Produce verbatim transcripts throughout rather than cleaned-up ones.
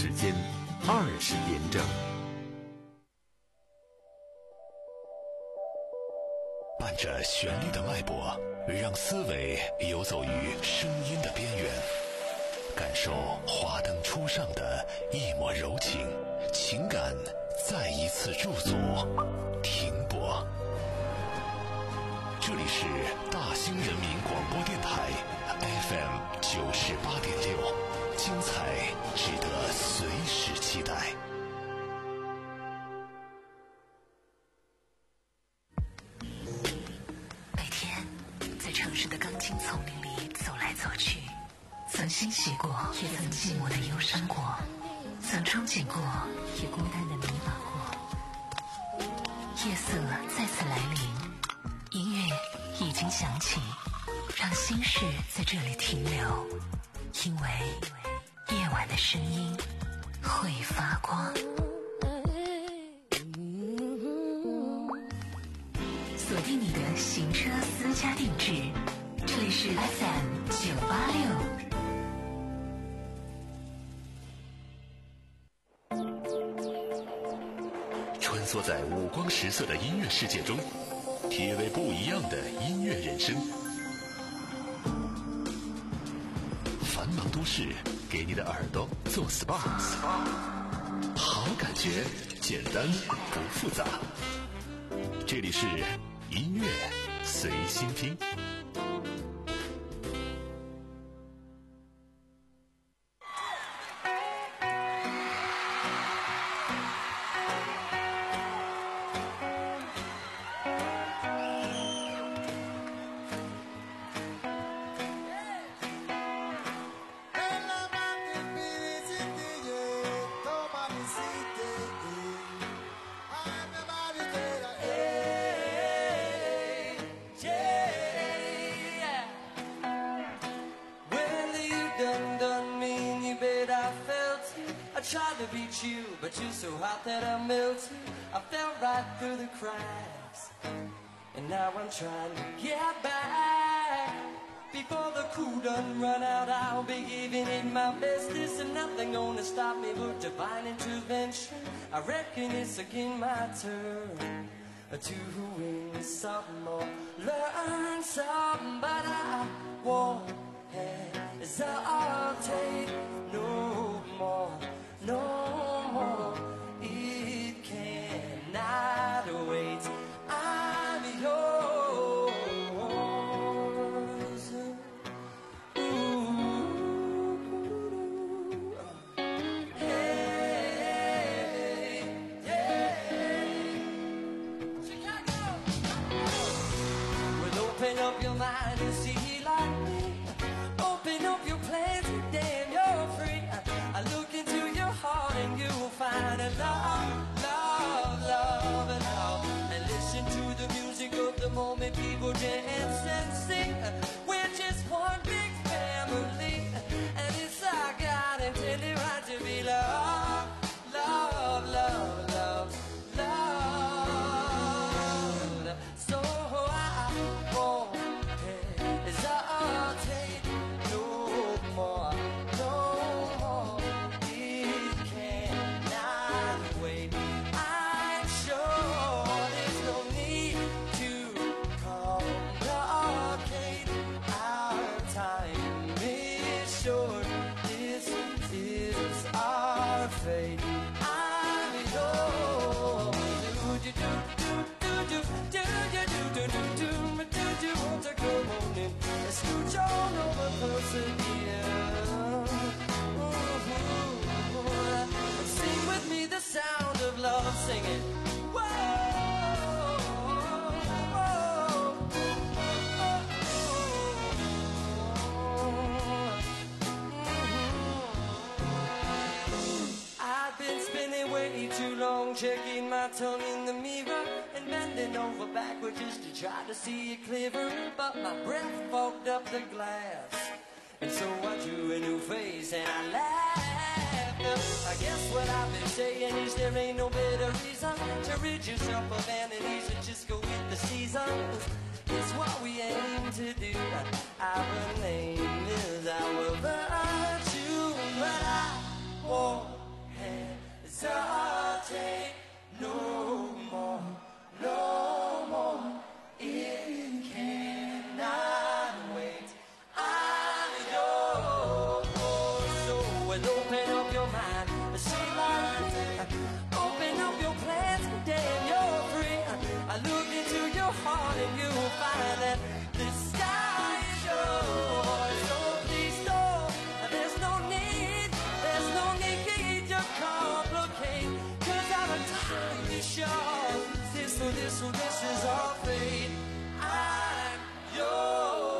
时间二十点整。 伴着旋律的脉搏，让思维游走于声音的边缘，感受华灯初上的一抹柔情，情感再一次驻足停泊。这里是大兴人民广播电台 F M 九十八点六，精彩值得随时期待。 每天在城市的钢筋丛林里走来走去，曾欣喜过，也曾寂寞的忧伤过，曾憧憬过，也孤单的迷茫过。夜色再次来临，音乐已经响起，让心事在这里停留，因为夜晚的声音会发光。锁定你的行车私家定制，这里是 F M 九八六。 穿梭在五光十色的音乐世界中，体味不一样的音乐人生。繁忙都市给你的耳朵做 S P A， 好感觉简单不复杂。这里是音乐随心听。 Tried to beat you, but you're so hot that I melted. I fell right through the cracks, and now I'm trying to get back. Before the cool done run out, I'll be giving it my best. This and nothing gonna stop me but divine intervention. I reckon it's again my turn to win some more, learn some, but I won't hesitate no more. No more, it cannot wait. I'm yours. Ooh. Hey, yeah. Chicago. Well, open up your mind and see like me. Open up your plans and damn, you're free. I look into your heart and you will find a love, love, love and love. And listen to the music of the moment, people dance and sing. We're just one big family, and it's our God intended right to be loved, love, love, love, love. So I won't hesitate no more, no more. I'm sure there's no need to complicate. Our time is short. This is our fate. I'm yours. Do do do do do do do do do do do do do want to come on in? Let's scooch on over closer here. Sing with me the sound of love, singing. Whoa, whoa, mm-hmm. I've been spending way too long, checking my tongue in the mirror and bending over backward just to try to see it clearer. But my breath fogged up the glass, and so I drew a new face and I laughed. I guess what I've been saying is there ain't no better reason to rid yourself of vanities and just go with the seasons. It's what we aim to do. Our name is our virtue, but I won't up your mind. Say like me, open up your plans, damn, you're free. I look into your heart and you'll find that the sky is yours. So please don't, there's no need, there's no need to complicate. Cause I'm entirely sure this, so this, so this is our fate. I'm yours.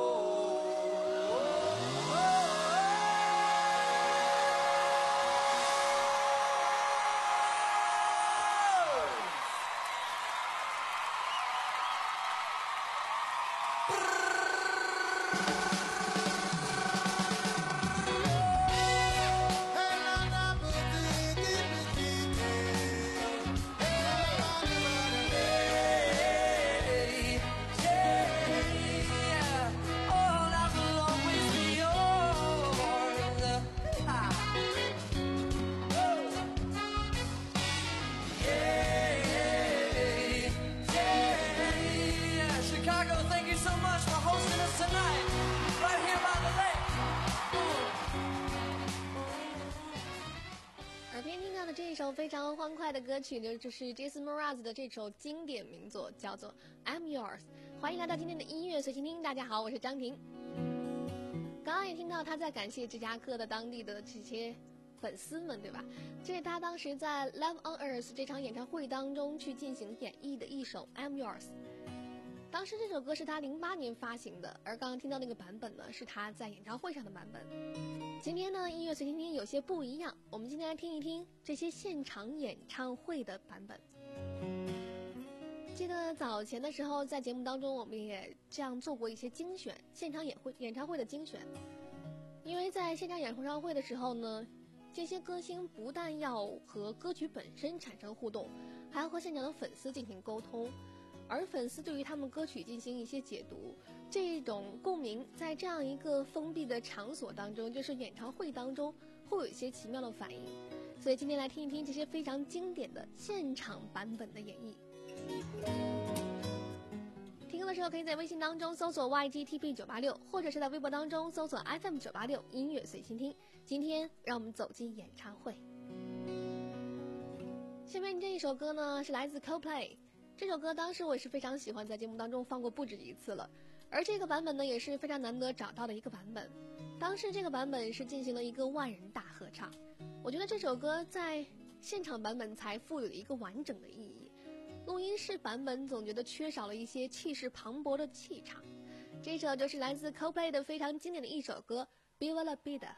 非常欢快的歌曲呢，就是 Jason Mraz 的这首经典名作，叫做 I'm Yours。 欢迎来到今天的音乐随心听，大家好，我是张婷。刚刚也听到他在感谢芝加哥的当地的这些粉丝们，对吧？这是他当时在 Live on Earth 这场演唱会当中去进行演绎的一首 I'm Yours。 当时这首歌是他零八年发行的，而刚刚听到那个版本呢，是他在演唱会上的版本。今天呢，音乐随心听有些不一样，我们今天来听一听这些现场演唱会的版本。记得早前的时候，在节目当中我们也这样做过一些精选，现场演会演唱会的精选。因为在现场演唱会的时候呢，这些歌星不但要和歌曲本身产生互动，还要和现场的粉丝进行沟通，而粉丝对于他们歌曲进行一些解读，这种共鸣在这样一个封闭的场所当中，就是演唱会当中，会有一些奇妙的反应。所以今天来听一听这些非常经典的现场版本的演绎。听歌的时候可以在微信当中搜索 Y G T P 九八六， 或者是在微博当中搜索 F M 九八六 音乐随心听。今天让我们走进演唱会。下面这一首歌呢，是来自 Coldplay。这首歌当时我也是非常喜欢，在节目当中放过不止一次了，而这个版本呢也是非常难得找到的一个版本。当时这个版本是进行了一个万人大合唱，我觉得这首歌在现场版本才赋予了一个完整的意义，录音室版本总觉得缺少了一些气势磅礴的气场。这首就是来自 Coldplay 的非常经典的一首歌 Viva la Vida。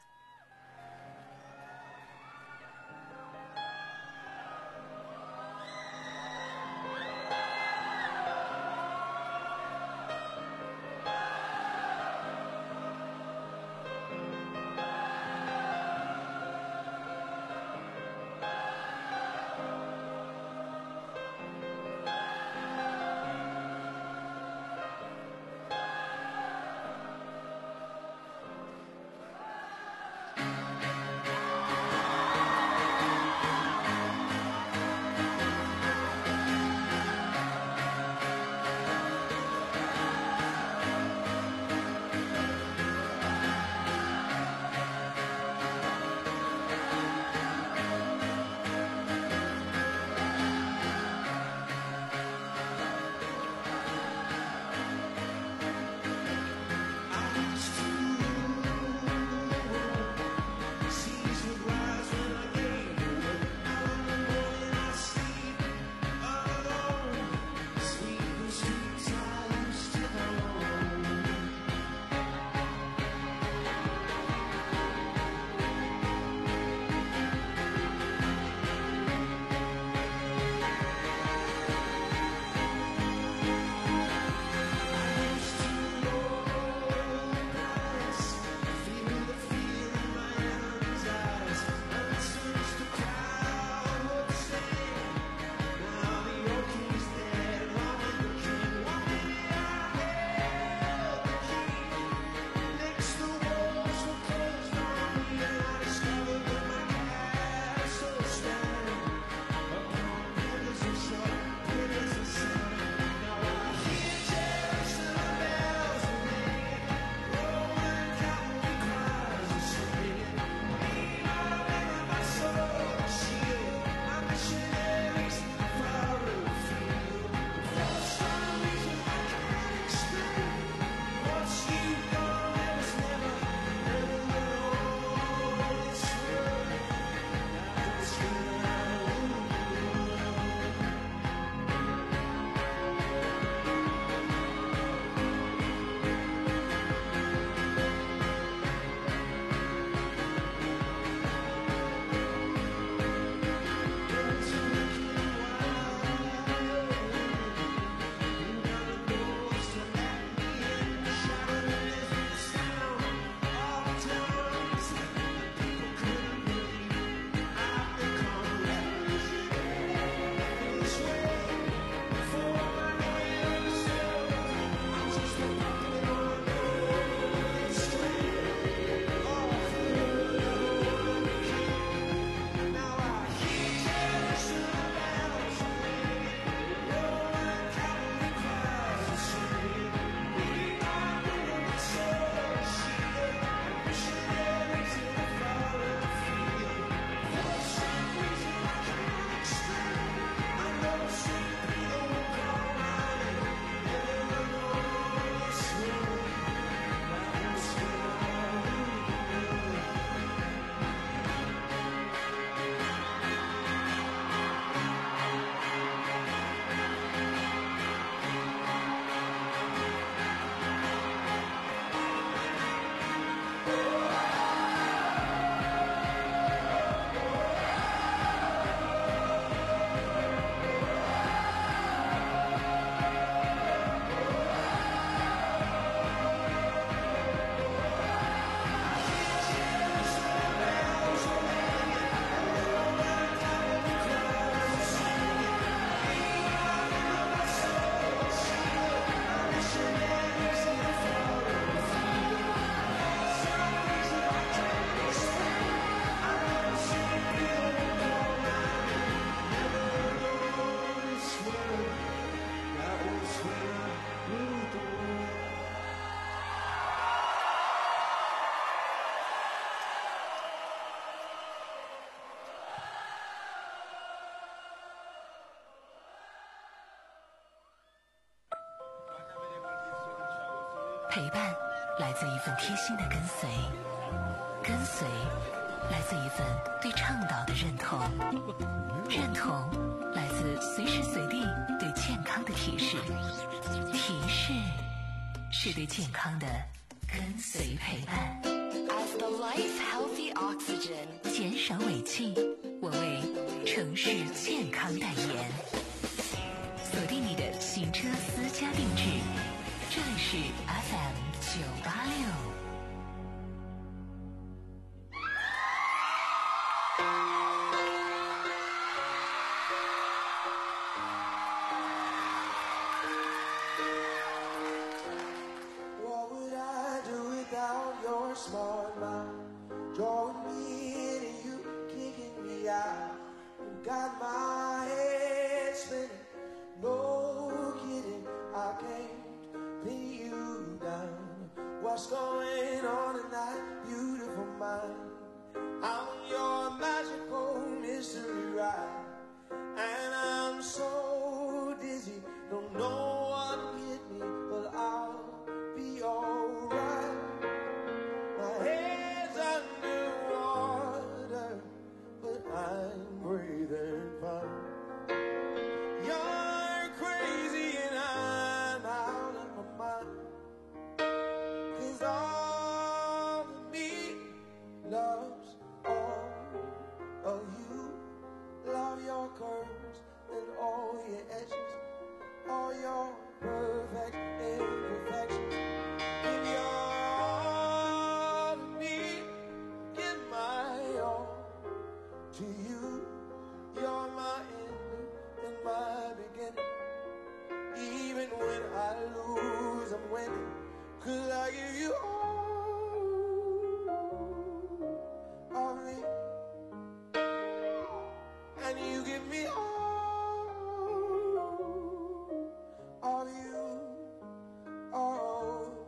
陪伴来自一份贴心的跟随，跟随来自一份对倡导的认同，认同来自随时随地对健康的提示，提示是对健康的跟随陪伴。 As the life healthy oxygen， 减少尾气，我为城市健康代言。锁定你的行车私家定制，这里是 F M 九八六。 What would I do without your smart mind? Drawing me in and you kicking me out. You got my head spinning. No kidding, I can't pin you down. What's going on tonight, beautiful mind? I'm on your magical mystery ride, and I'm so dizzy, don't know what hit me, but I'll be alright. My head's underwater, but I'm breathing fine. You're crazy and I'm out of my mind, 'cause all of me loves all of you. Love your curves and all your edges, all your perfect imperfections. Give your all to me, give my all to you. You're my end and my beginning. Even when I lose, I'm winning, 'cause I give you all of me, and you give me all of you. Oh,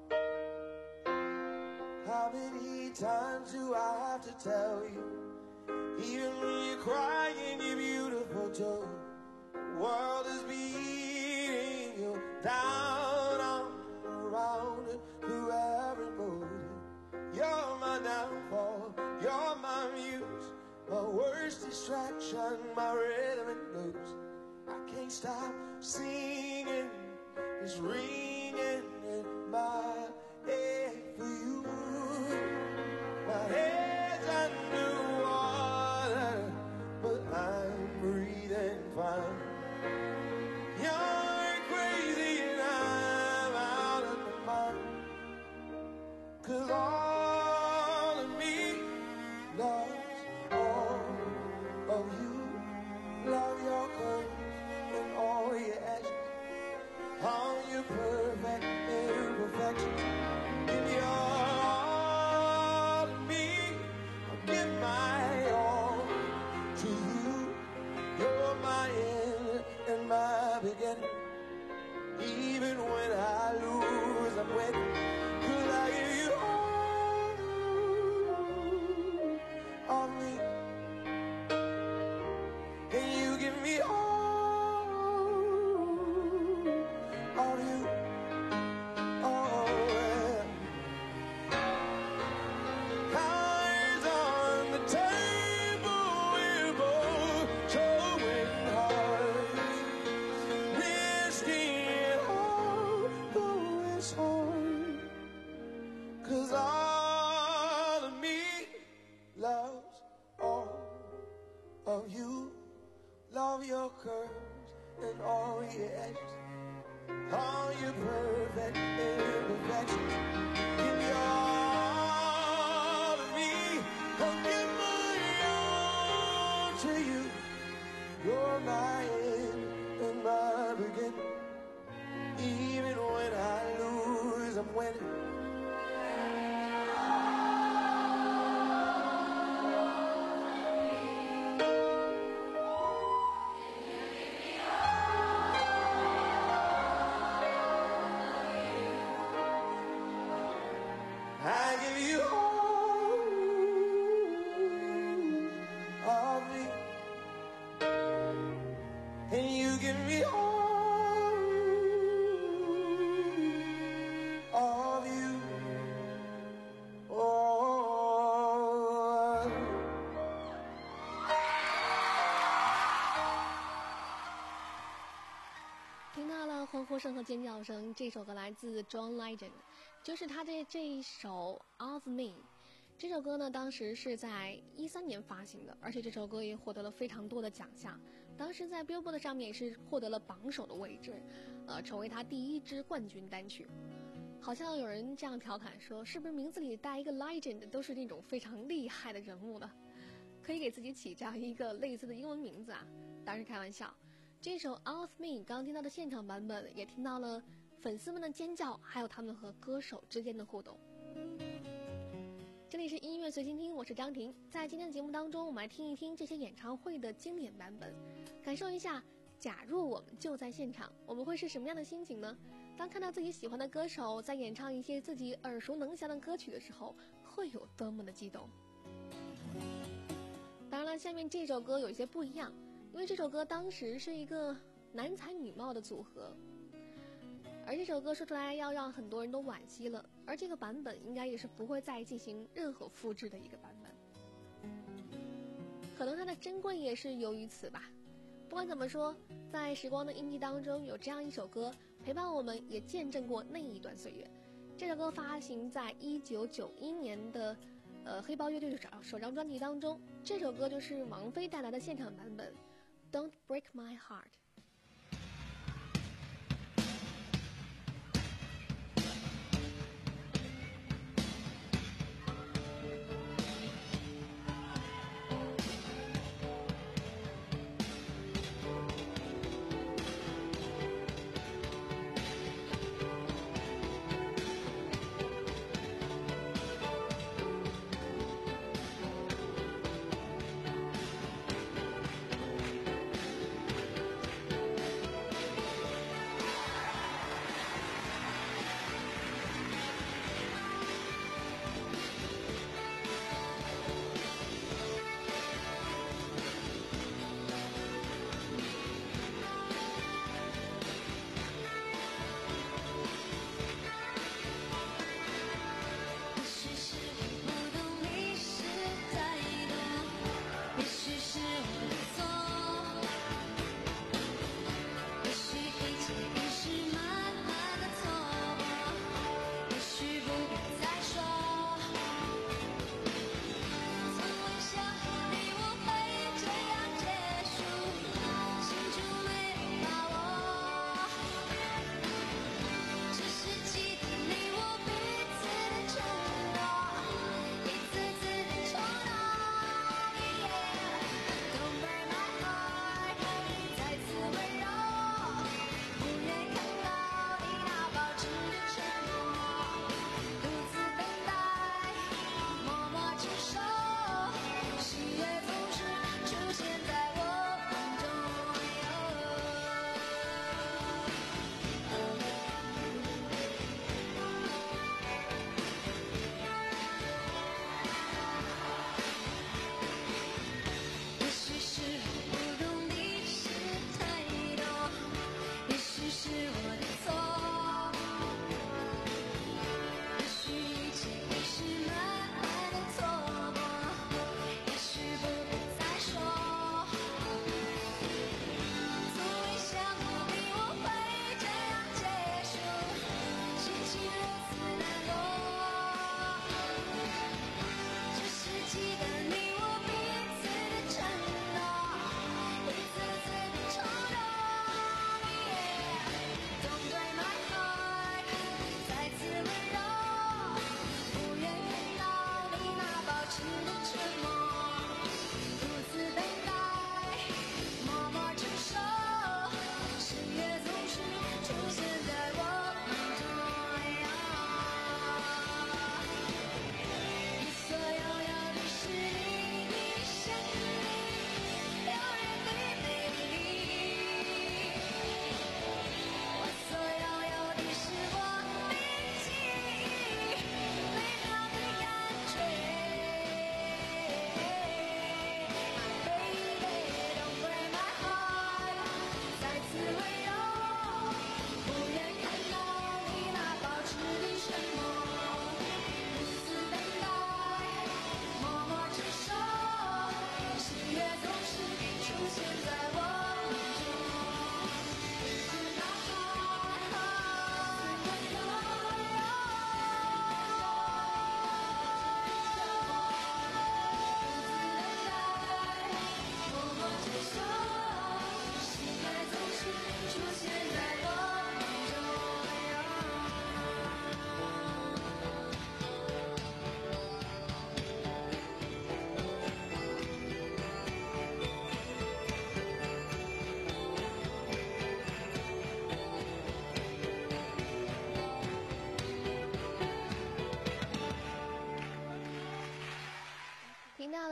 how many times do I have to tell you, even when you're crying, you're beautiful too. The world is beating you down, on, around, through every mood. You're my downfall, you're my muse, my worst distraction, my rhythm and blues. I can't stop singing, it's ringing in my head for you. My head's underwater, but I'm breathing fine. You're crazy and I'm out of my mind, 'cause all of me loves all of you. Love your curves and all your edges, all your perfect imperfections. Give your all to me, I'll give my all to you. You're my end and my beginning. Even when I lose, I'm winning, 'cause I give you all of me, and you give me all of you. Oh, yeah. Cards on the table, we're both showing hearts, risking it all, though it's hard, 'cause all of me loves all of you. Love your curves and all your edges, all your perfect imperfections. Give me all of me, I'll give my all to you. You're my end and my beginning. Even when I lose, I'm winning. I give you all of me, and you give me all, all 呼声和尖叫声。这首歌来自 John Legend， 就是他的这一首 Of Me。这首歌呢，当时是在一三年发行的，而且这首歌也获得了非常多的奖项。当时在 Billboard 上面也是获得了榜首的位置，呃，成为他第一支冠军单曲。好像有人这样调侃说，是不是名字里带一个 Legend 都是那种非常厉害的人物呢？可以给自己起这样一个类似的英文名字啊？当然是开玩笑。这首 Of Me 刚听到的现场版本，也听到了粉丝们的尖叫，还有他们和歌手之间的互动。这里是音乐随心听，我是张婷。在今天的节目当中，我们来听一听这些演唱会的经典版本，感受一下假如我们就在现场，我们会是什么样的心情呢？当看到自己喜欢的歌手在演唱一些自己耳熟能详的歌曲的时候，会有多么的激动。当然了，下面这首歌有一些不一样，因为这首歌当时是一个男才女貌的组合，而这首歌说出来要让很多人都惋惜了，而这个版本应该也是不会再进行任何复制的一个版本，可能它的珍贵也是由于此吧。不管怎么说，在时光的印记当中有这样一首歌陪伴我们，也见证过那一段岁月。这首歌发行在一九九一年的呃黑豹乐队的首张专辑当中，这首歌就是王菲带来的现场版本 Don't Break My Heart。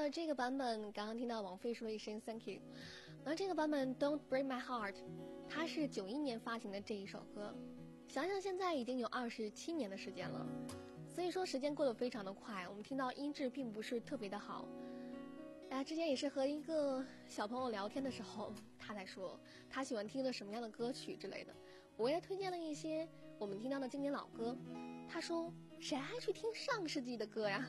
那这个版本刚刚听到王菲说了一声 Thank you， 那这个版本 Don't Break My Heart， 它是九一年发行的这一首歌，想想现在已经有二十七年的时间了，所以说时间过得非常的快，我们听到音质并不是特别的好。哎呀，之前也是和一个小朋友聊天的时候，他在说他喜欢听的什么样的歌曲之类的，我也推荐了一些我们听到的经典老歌，他说谁还去听上世纪的歌呀？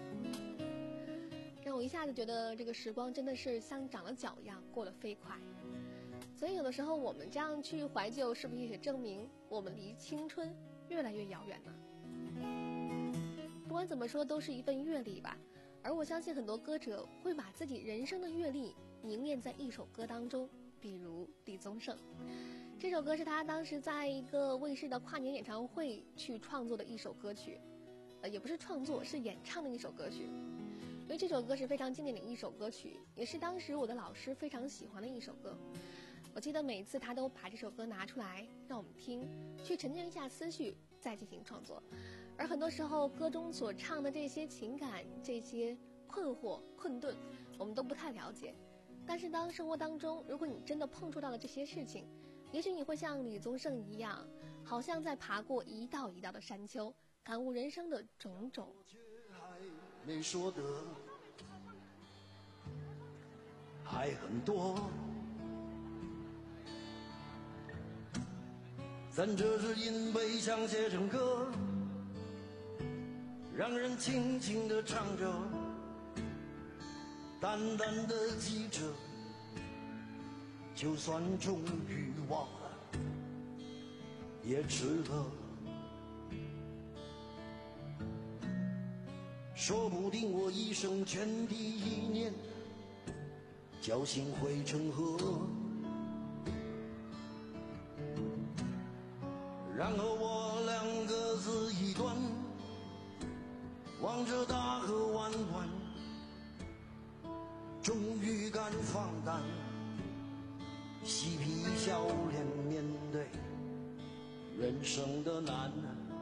让我一下子觉得这个时光真的是像长了脚一样过得飞快。所以有的时候我们这样去怀旧，是不是也证明我们离青春越来越遥远呢？不管怎么说，都是一份阅历吧。而我相信很多歌者会把自己人生的阅历凝练在一首歌当中，比如李宗盛。这首歌是他当时在一个卫视的跨年演唱会去创作的一首歌曲，呃，也不是创作，是演唱的一首歌曲。因为这首歌是非常经典的一首歌曲，也是当时我的老师非常喜欢的一首歌。我记得每一次他都把这首歌拿出来让我们听，去沉淀一下思绪，再进行创作。而很多时候歌中所唱的这些情感，这些困惑困顿，我们都不太了解。但是当生活当中，如果你真的碰触到了这些事情，也许你会像李宗盛一样，好像在爬过一道一道的山丘，感悟人生的种种。 没说的还很多，咱这是因为想写成歌，让人轻轻地唱着，淡淡的记着，就算终于忘了也值得。说不定我一生全第一念侥幸汇成河，然后我两个字一断，望着大河弯弯，终于敢放胆嬉皮笑脸面对人生的难。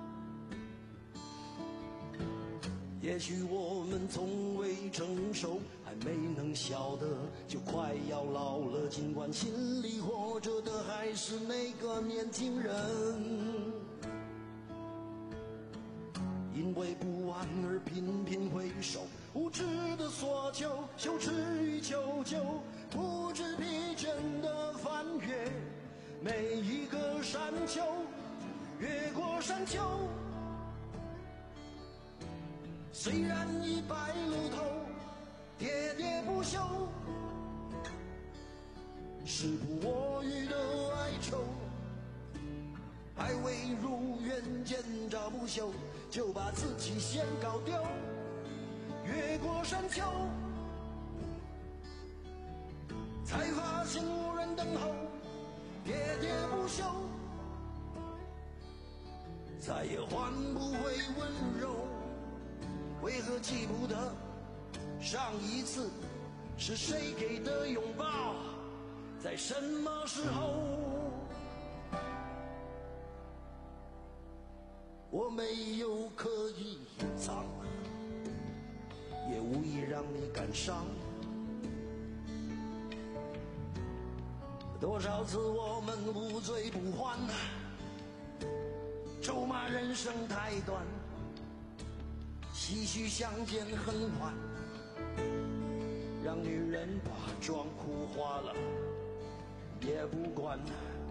也许我们从未成熟，还没能晓得就快要老了，尽管心里活着的还是那个年轻人。因为不安而频频回首，无知的索求，羞耻与求救，不知疲倦的翻越每一个山丘，越过山丘。虽然已白了头，喋喋不休，时不我予的哀愁，还未如愿见着不朽，就把自己先搞丢。越过山丘，才发现无人等候，喋喋不休，再也换不回温柔。为何记不得上一次是谁给的拥抱，在什么时候？我没有刻意隐藏，也无意让你感伤。多少次我们无醉不欢，咒骂人生太短，唏嘘相见恨晚，让女人把妆哭花了也不管。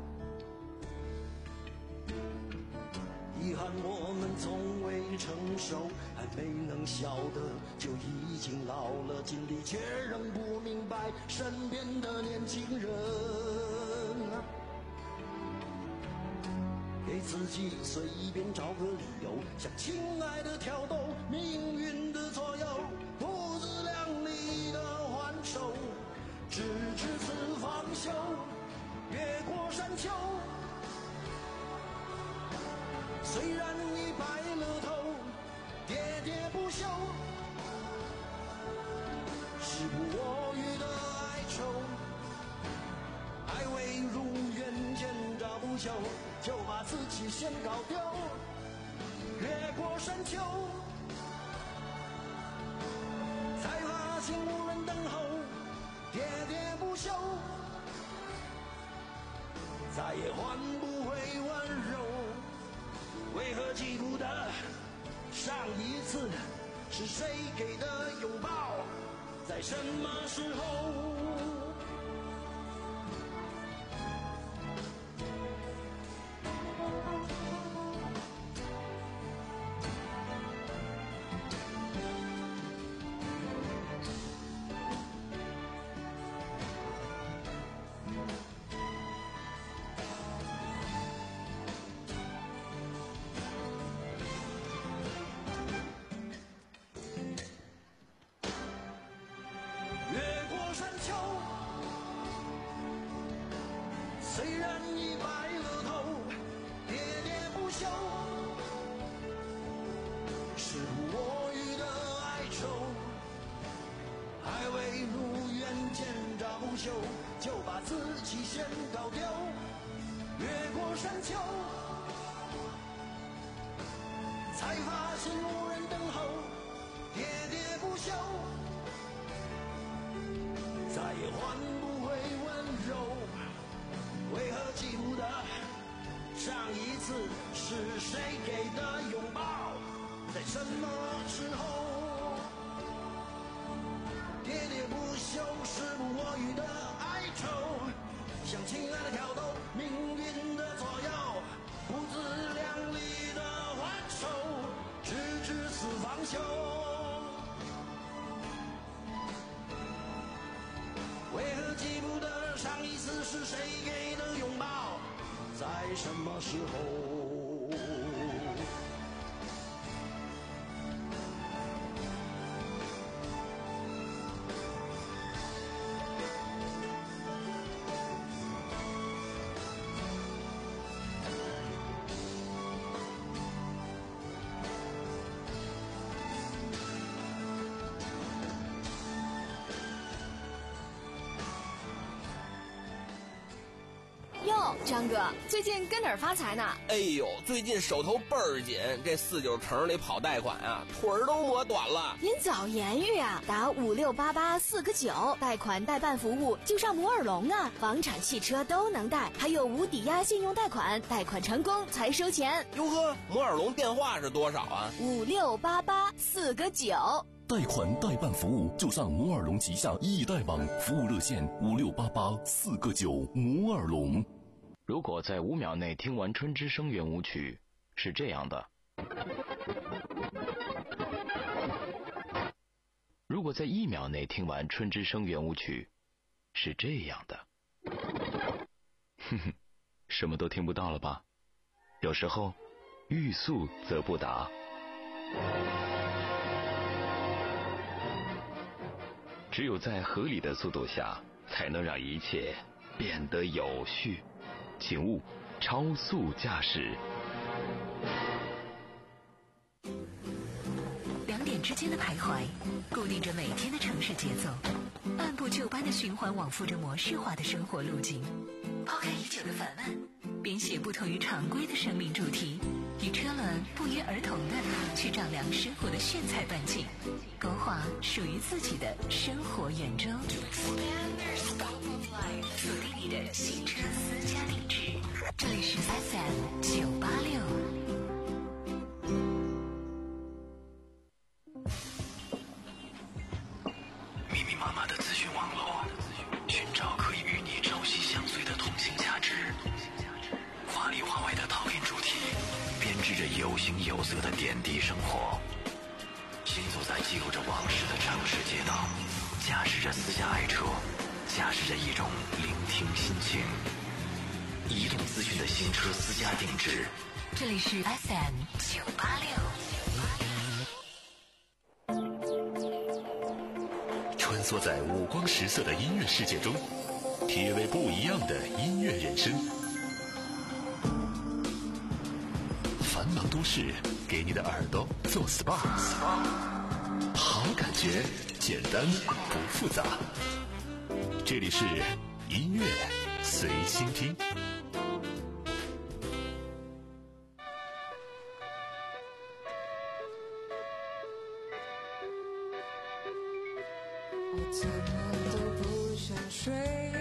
遗憾我们从未成熟，还没能晓得就已经老了，尽力却仍不明白身边的年轻人。给自己随便找个理由，向亲爱的挑逗，命运的左右，不自量力的还手，直至此方休。越过山丘，虽然已白了头，喋喋不休，时不我予的哀愁，还未如愿见着不朽，就把自己先搞丢。越过山丘，才发现现无人等候，喋喋不休，再也换不回温柔。为何记不得上一次是谁给的拥抱，在什么时候？虽然已白了头，喋喋不休，时不我予的哀愁，还未如愿见着不朽，就把自己先搞丢。越过山丘，才发现无人等候，喋喋不休，再也换不回温柔。为何记不得上一次是谁给的拥抱，在什么时候？喋喋不休，时不我予的哀愁，像亲爱的挑逗，命运的左右，不自量力的还手，直至死方休。为何记不得上一次是谁给的拥抱，在什么时候？ 哟，张哥，最近跟哪儿发财呢？ 哎呦，最近手头倍儿紧，这四九城里跑贷款啊，腿儿都磨短了。 您早言语啊，打五六八八四个九，贷款代办服务就上摩尔龙啊，房产、汽车都能贷，还有无抵押信用贷款，贷款成功才收钱。 哟呵，摩尔龙电话是多少啊？ 五六八八四个九。 贷款代办服务就上摩尔龙旗下易贷网，服务热线五六八八四个九。摩尔龙。 如果在五秒内听完春之声圆舞曲，是这样的；如果在一秒内听完春之声圆舞曲，是这样的。哼哼，什么都听不到了吧？有时候，欲速则不达。只有在合理的速度下，才能让一切变得有序。请勿超速驾驶。 两点之间的徘徊，固定着每天的城市节奏，按部就班的循环往复着模式化的生活路径。抛开已久的烦闷，编写不同于常规的生命主题，与车轮不约而同的去丈量生活的炫彩半径，勾画属于自己的生活圆周。锁定你的新车私家定制，这里是 F M 九八六。 密密麻麻的资讯网络，寻找可以与你朝夕相随的同性价值。华里华外的讨厌主题，编织着有形有色的点滴生活。行走在记录着往事的城市街道，驾驶着私家爱车，驾驶着一种聆听心情。移动资讯的新车私家定制， 这里是 F M 九八六。 穿梭在五光十色的音乐世界中，体味不一样的音乐人生。繁忙都市给你的耳朵做 S P A， 好感觉，简单不复杂。这里是音乐随心听。 吹，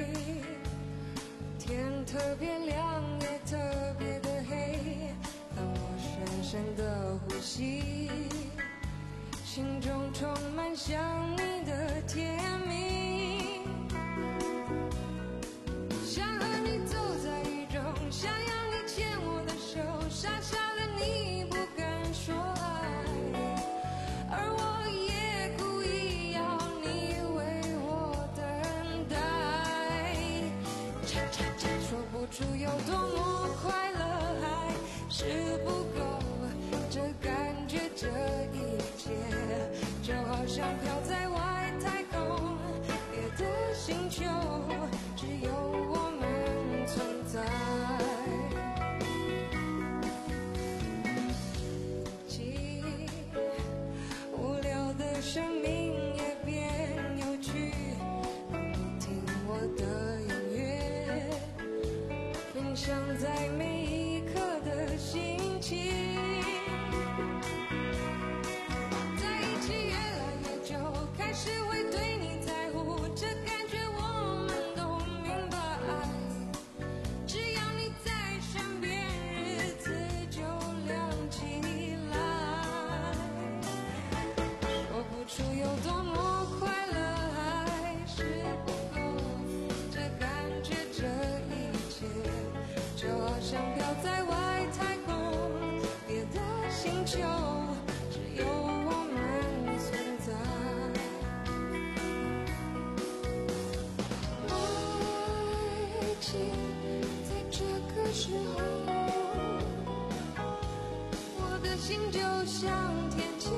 天特别亮也特别的黑，当我深深的呼吸，心中充满想你的甜蜜，想和你走在雨中，想要你牵我的手，傻傻的你不敢说爱，而我也故意要你为我等待，cha cha cha，说不出有多么快乐，还是不够，这感觉这一切就好像飘在外太空，别的星球只有我们存在。记无聊的生命也变有趣，不听我的音乐，分享在每一刻的心情。开始会对你在乎，这感觉我们都明白，只要你在身边，日子就亮起来，说不出有多么快乐，还是不够，这感觉这一切就好像飘在外太空，别的星球只有我们存在。在这个时候，我的心就像天气，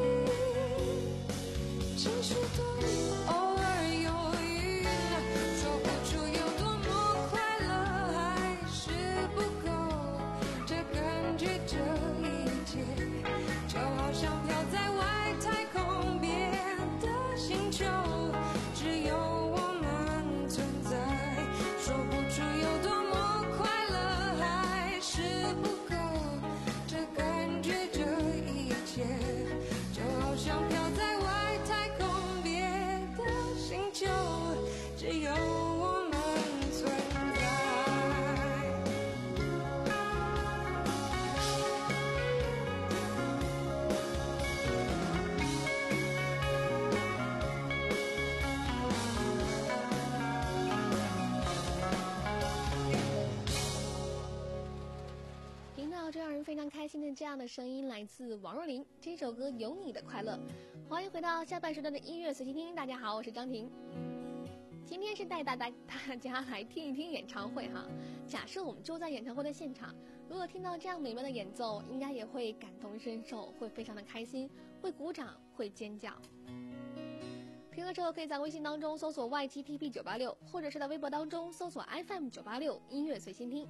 情绪多偶尔有雨，说不出有多么快乐，还是不够，这感觉这一切就好像飘在外太空，别的星球只有我们存在，说不出有多么快乐，还是不够，这感觉这一切就好像飘在外太空，别的星球只有我们存在。 听到这让人非常开心的这样的声音，来自王若琳，这首歌《有你的快乐》。欢迎回到下半时段的音乐随心听，大家好，我是张婷。今天是带大大大家来听一听演唱会哈。假设我们就在演唱会的现场，如果听到这样美妙的演奏，应该也会感同身受，会非常的开心，会鼓掌，会尖叫。听了之后，可以在微信当中搜索 Y T T P 九八六，或者是在微博当中搜索 F M 九八六音乐随心听。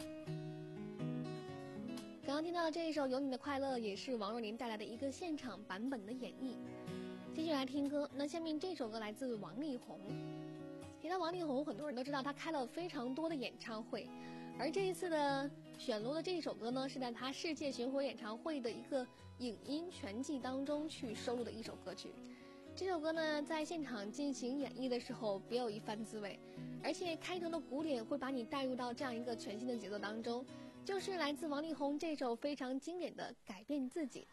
刚刚听到的这一首《有你的快乐》，也是王若琳带来的一个现场版本的演绎。继续来听歌，那下面这首歌来自王力宏。提到王力宏，很多人都知道他开了非常多的演唱会，而这一次的选录的这一首歌呢，是在他世界巡回演唱会的一个影音全季当中去收录的一首歌曲。这首歌呢，在现场进行演绎的时候，别有一番滋味，而且开头的鼓点会把你带入到这样一个全新的节奏当中，就是来自王力宏这首非常经典的《改变自己》。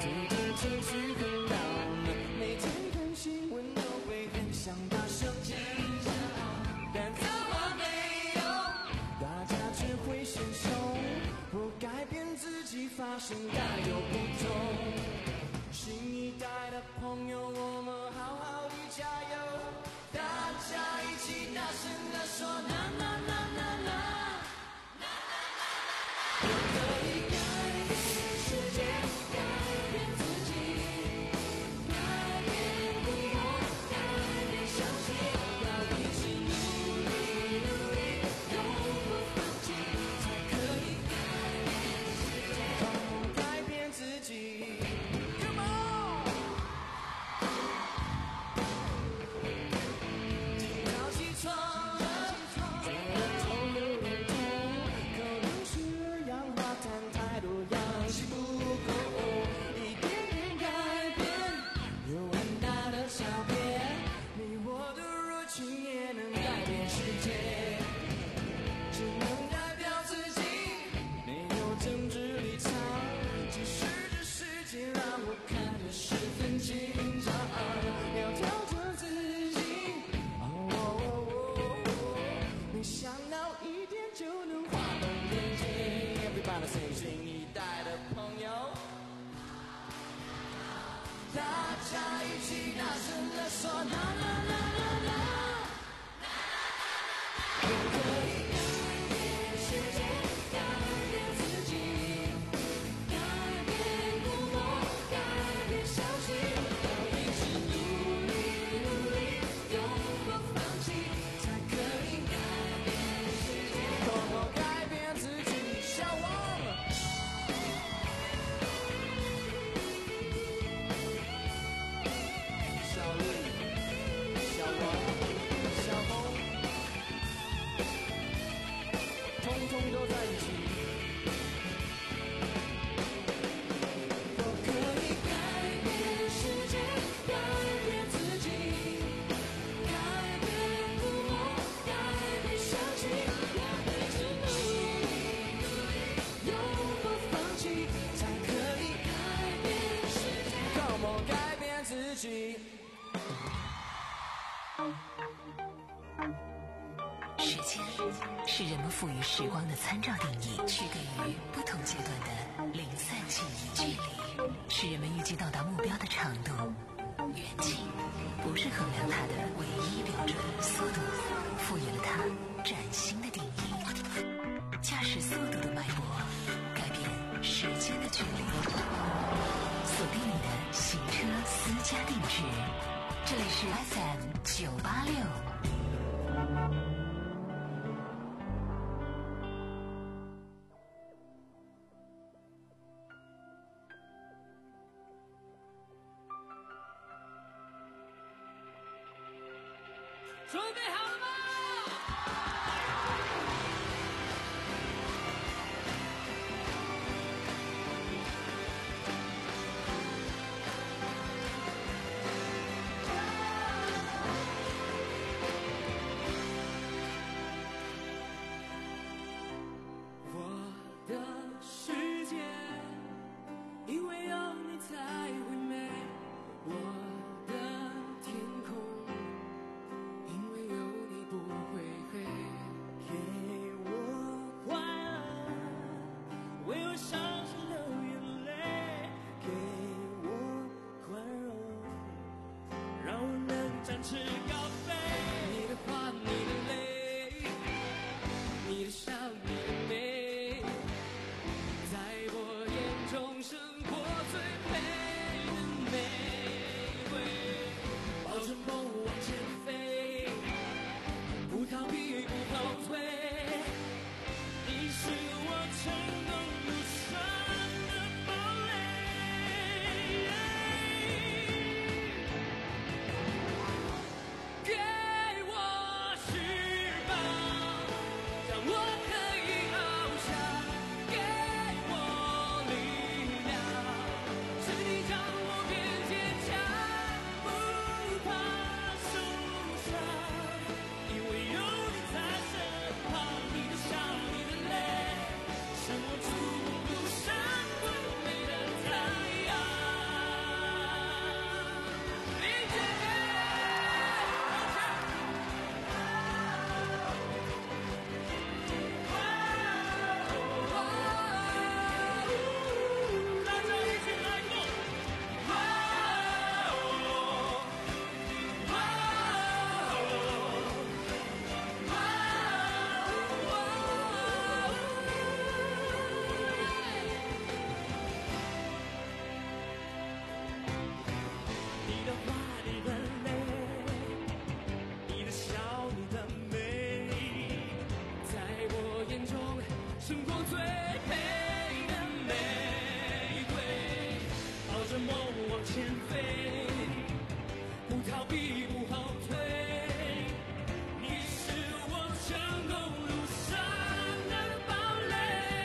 最近情绪很 down， 每天看新闻都会很想大声尖叫，但怎么没用，大家只会伸手，不改变自己发现该有不同。新一代的朋友，我们好好的加油，大家一起大声地说啦啦啦啦啦，我可以改变世界，改变自己，改变父母，改变相信，要一直努力努力，永不放弃，才可以改变世界，改变自己。新一代的朋友，大家一起大声地说啦啦啦啦啦，我可以改变世界，改变自己，改变父母，改变相信，要一直努力努力，永不放弃，才可以改变世界，通过改变自己。小王。 时间是人们赋予时光的参照定义，区隔于不同阶段的零散记忆。距离是人们预计到达目标的长度，远近不是衡量它的唯一标准。速度赋予了它崭新的定义，驾驶速度的脉搏改变时间的距离。锁定你的行车私家定制，这里是 F M 九八六。 准备好了吗？我的世界，因为有你才会美。我的天空，因为有你不会黑。给我快乐，为我伤心流眼泪。给我宽容，让我能展翅高飞。你的话，你的泪，你的笑，你的美，在我眼中胜过最美的玫瑰。抱着梦往前飞，不逃避，不后退。你是我成功路上的堡垒。 前飞，不逃避不后退，你是我成功路上的堡垒。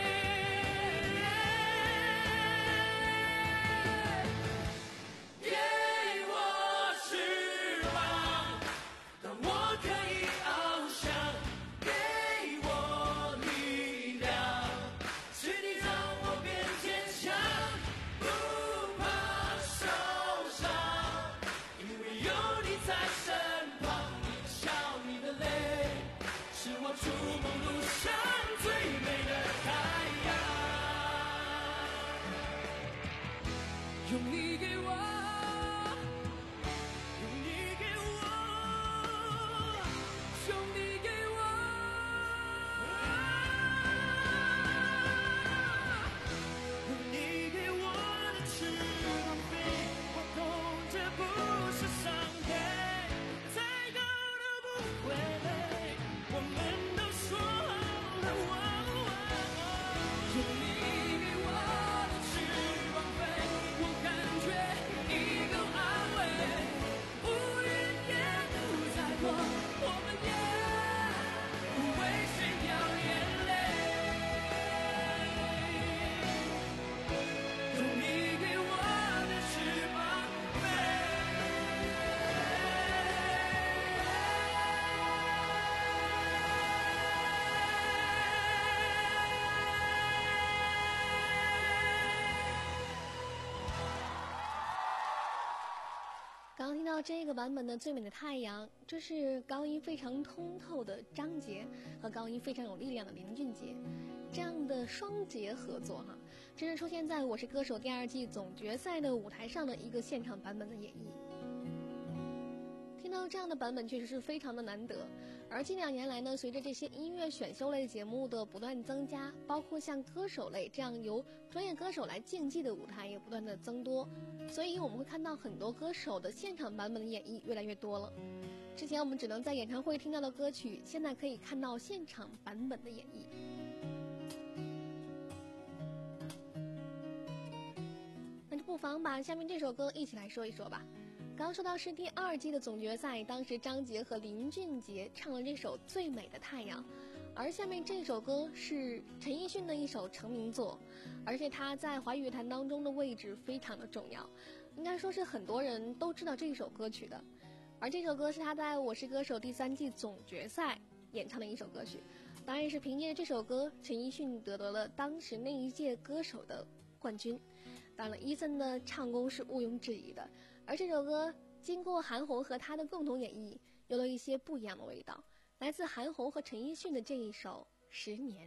给我翅膀，让我可以翱翔，给我力量，使你让我变坚强，不怕受伤，因为有你在身旁，你笑你的泪，是我筑梦路上最美的太阳。用力给我，用力给我，用力给我，用力给我的翅膀飞，我懂这不是伤悲，再高都不会累，我们都说好了。用力给我的翅膀飞，我感觉你够安慰，乌云也不再多，我们也不为谁掉眼泪。用力给我的翅膀飞。 刚刚听到这个版本的《最美的太阳》，这是高音非常通透的张杰和高音非常有力量的林俊杰，这样的双杰合作哈，这是出现在《我是歌手》第二季总决赛的舞台上的一个现场版本的演绎。听到这样的版本确实是非常的难得，而近两年来呢，随着这些音乐选秀类节目的不断增加，包括像歌手类这样由专业歌手来竞技的舞台也不断的增多，所以我们会看到很多歌手的现场版本的演绎越来越多了。之前我们只能在演唱会听到的歌曲，现在可以看到现场版本的演绎。那就不妨把下面这首歌一起来说一说吧。刚说到是第二季的总决赛，当时张杰和林俊杰唱了这首《最美的太阳》，而下面这首歌是陈奕迅的一首成名作，而且他在华语乐坛当中的位置非常的重要，应该说是很多人都知道这首歌曲的。而这首歌是他在《我是歌手》第三季总决赛演唱的一首歌曲，当然是凭借这首歌，陈奕迅得得了当时那一届歌手的冠军。当然了，伊森的唱功是毋庸置疑的，而这首歌经过韩红和他的共同演绎，有了一些不一样的味道，来自韩红和陈奕迅的这一首《十年》。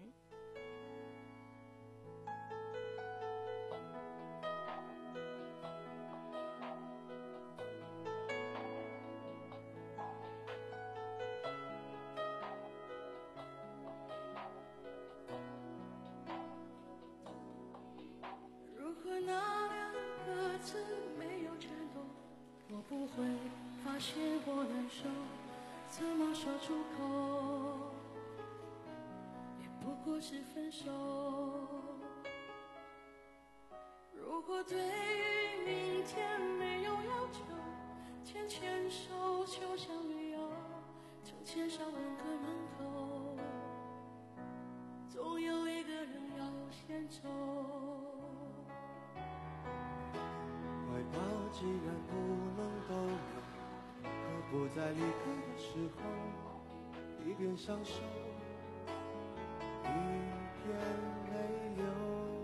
如果那两个字没有颤抖，我不会发现我难受，怎么说出口，也不过是分手。如果对于明天没有要求，牵牵手就像旅游，就牵上两个门口，总有一个人要先走。 怀抱既然不能都有，何不在离开的时候，一边享受，一边泪流。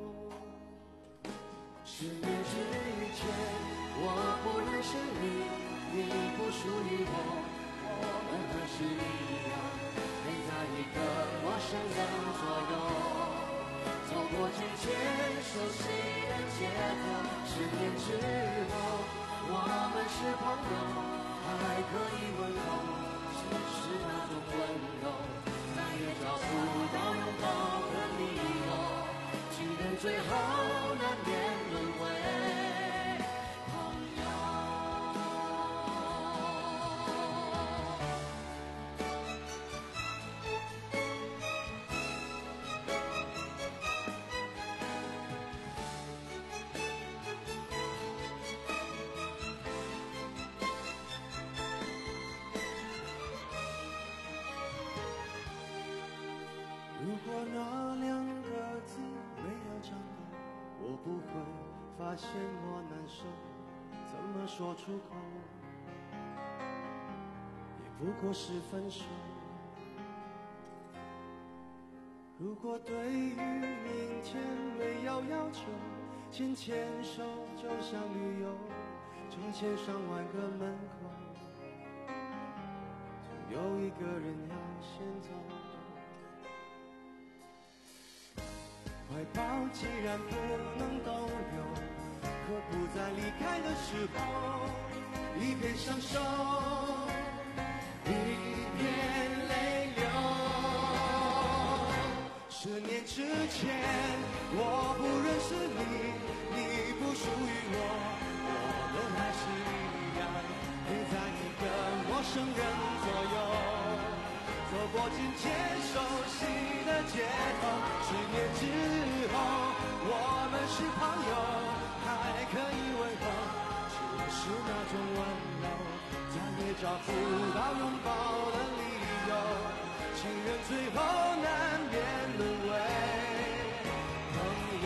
十年之前，我不认识你，你不属于我，我们还是一样，陪在一个陌生人左右，走过之前熟悉的街头。十年之后，我们是朋友，还可以问候，只是那种温柔，再也找不到拥抱的理由。情人最后难免沦为朋友。 发现我难受，怎么说出口？也不过是分手。如果对于明天没有要求，牵牵手就像旅游，成千上万个门口，总有一个人要先走。怀抱既然不能逗留，何不在离开的时候，一边享受，一边泪流。十年之前，我不认识你，你不属于我，我们还是一样，陪在一个陌生人左右，走过渐渐熟悉的街头。十年之后，我们是朋友，还可以问候，只是那种温柔，再也找不到拥抱的理由。情人最后难免沦为朋友。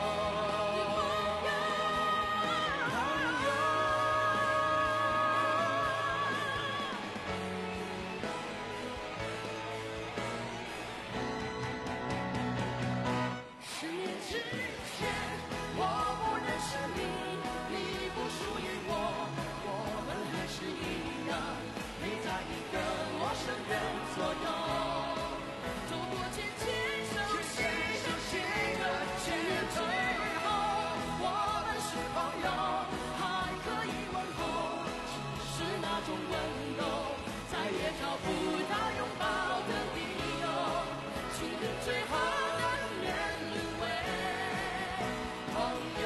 十年之前，我不认识你，你不属于我，我们还是一样，陪在一个陌生人左右，走过渐渐熟悉的街头。十年之后，我们是朋友，还可以问候，只是那种温柔，再也找不到拥抱的理由。情人最后难免沦为朋友。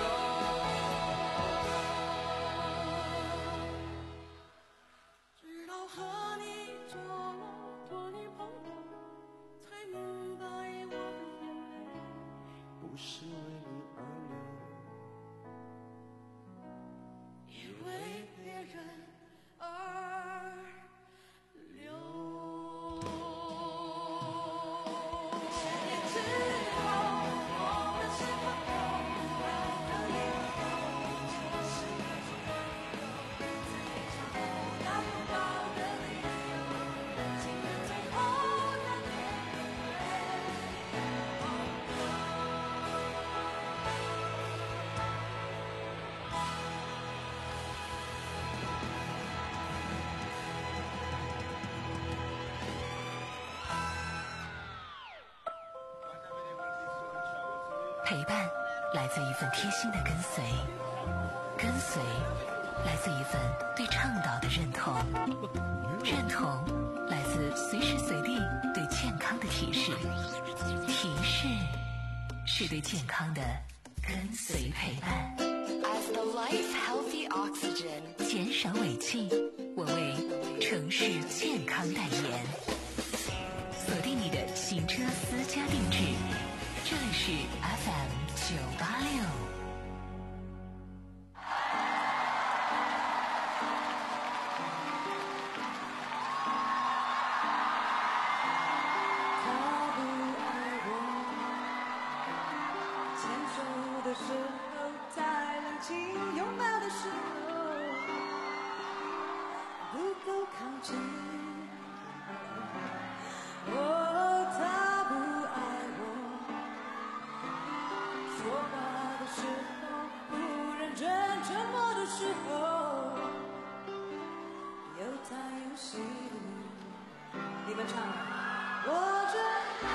直到和你做了多年朋友，才明白我的眼泪不是为你而流， 也为别人而流。十年之后，我们是朋友，还可以问候，只是那种温柔，再也找不到拥抱的理由。情人最后难免沦为朋友。 陪伴来自一份贴心的跟随，跟随来自一份对倡导的认同，认同来自随时随地对健康的提示，提示是对健康的跟随陪伴。 As the life healthy oxygen， 减少尾气，我为城市健康代言。锁定你的行车私家定制，这里是 F M 九八六。 他不爱我，牵手的时候，在冷清拥抱的时候，不够靠近。哦，他不爱我，说话的时候不认真，沉默的时候有他有戏。你们唱，我真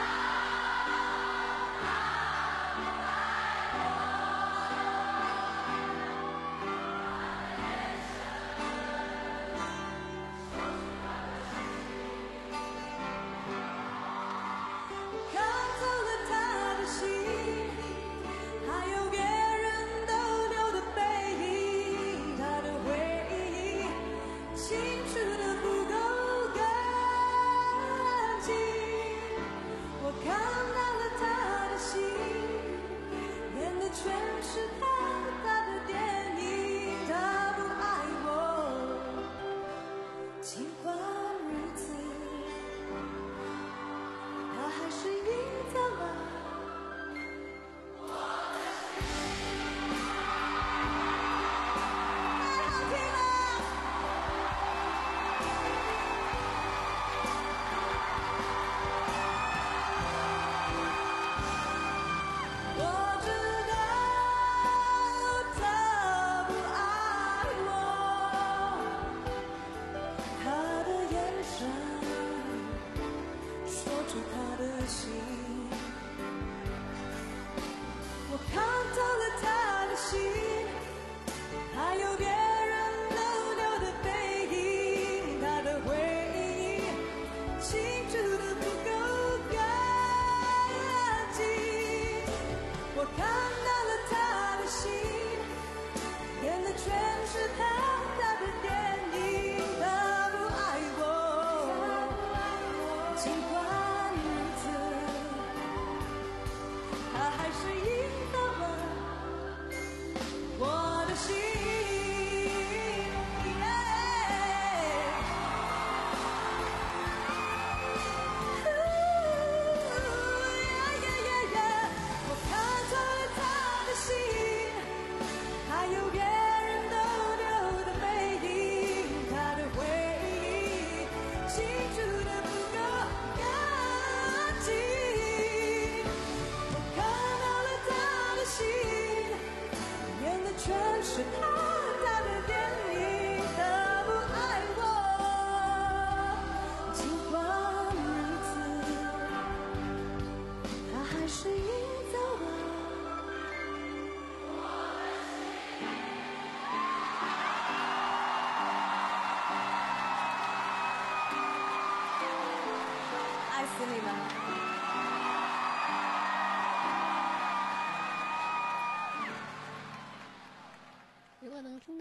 看透了他的心，还有别人都留的背影，他的回忆清楚的不够干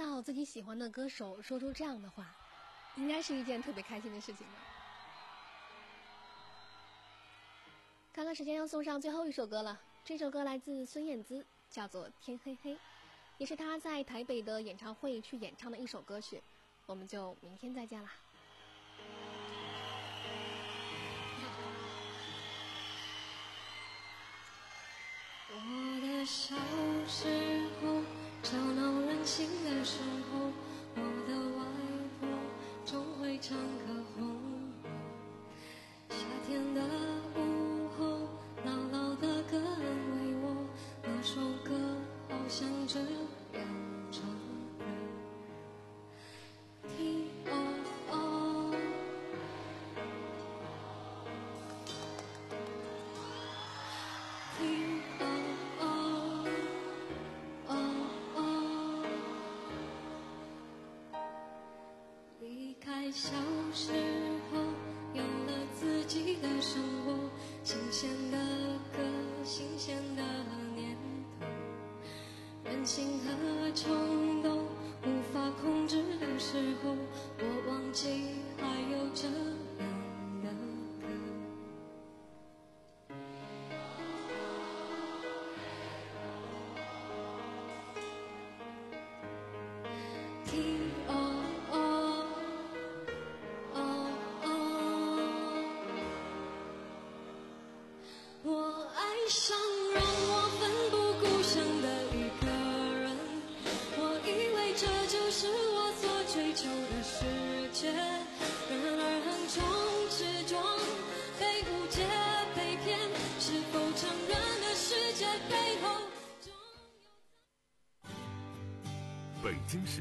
到自己喜欢的歌手说出这样的话，应该是一件特别开心的事情吧。看看时间，要送上最后一首歌了。这首歌来自孙燕姿，叫做《天黑黑》，也是她在台北的演唱会去演唱的一首歌曲。我们就明天再见啦。 我的小时候，吵闹任性的时候，我的外婆总会唱歌哄我。夏天的午后，牢牢的歌安慰我，那首歌好像这样唱的。T O O T O O 离开小时候，有了自己的生活，新鲜的歌，新鲜的念头，任性和冲动无法控制的时候，我忘记还有这样的歌。T O O O O 我爱上让我奋不顾身的一个人，我以为这就是我所追求的世界，然而横冲直撞，被误解被骗，是否承认的世界背后北京市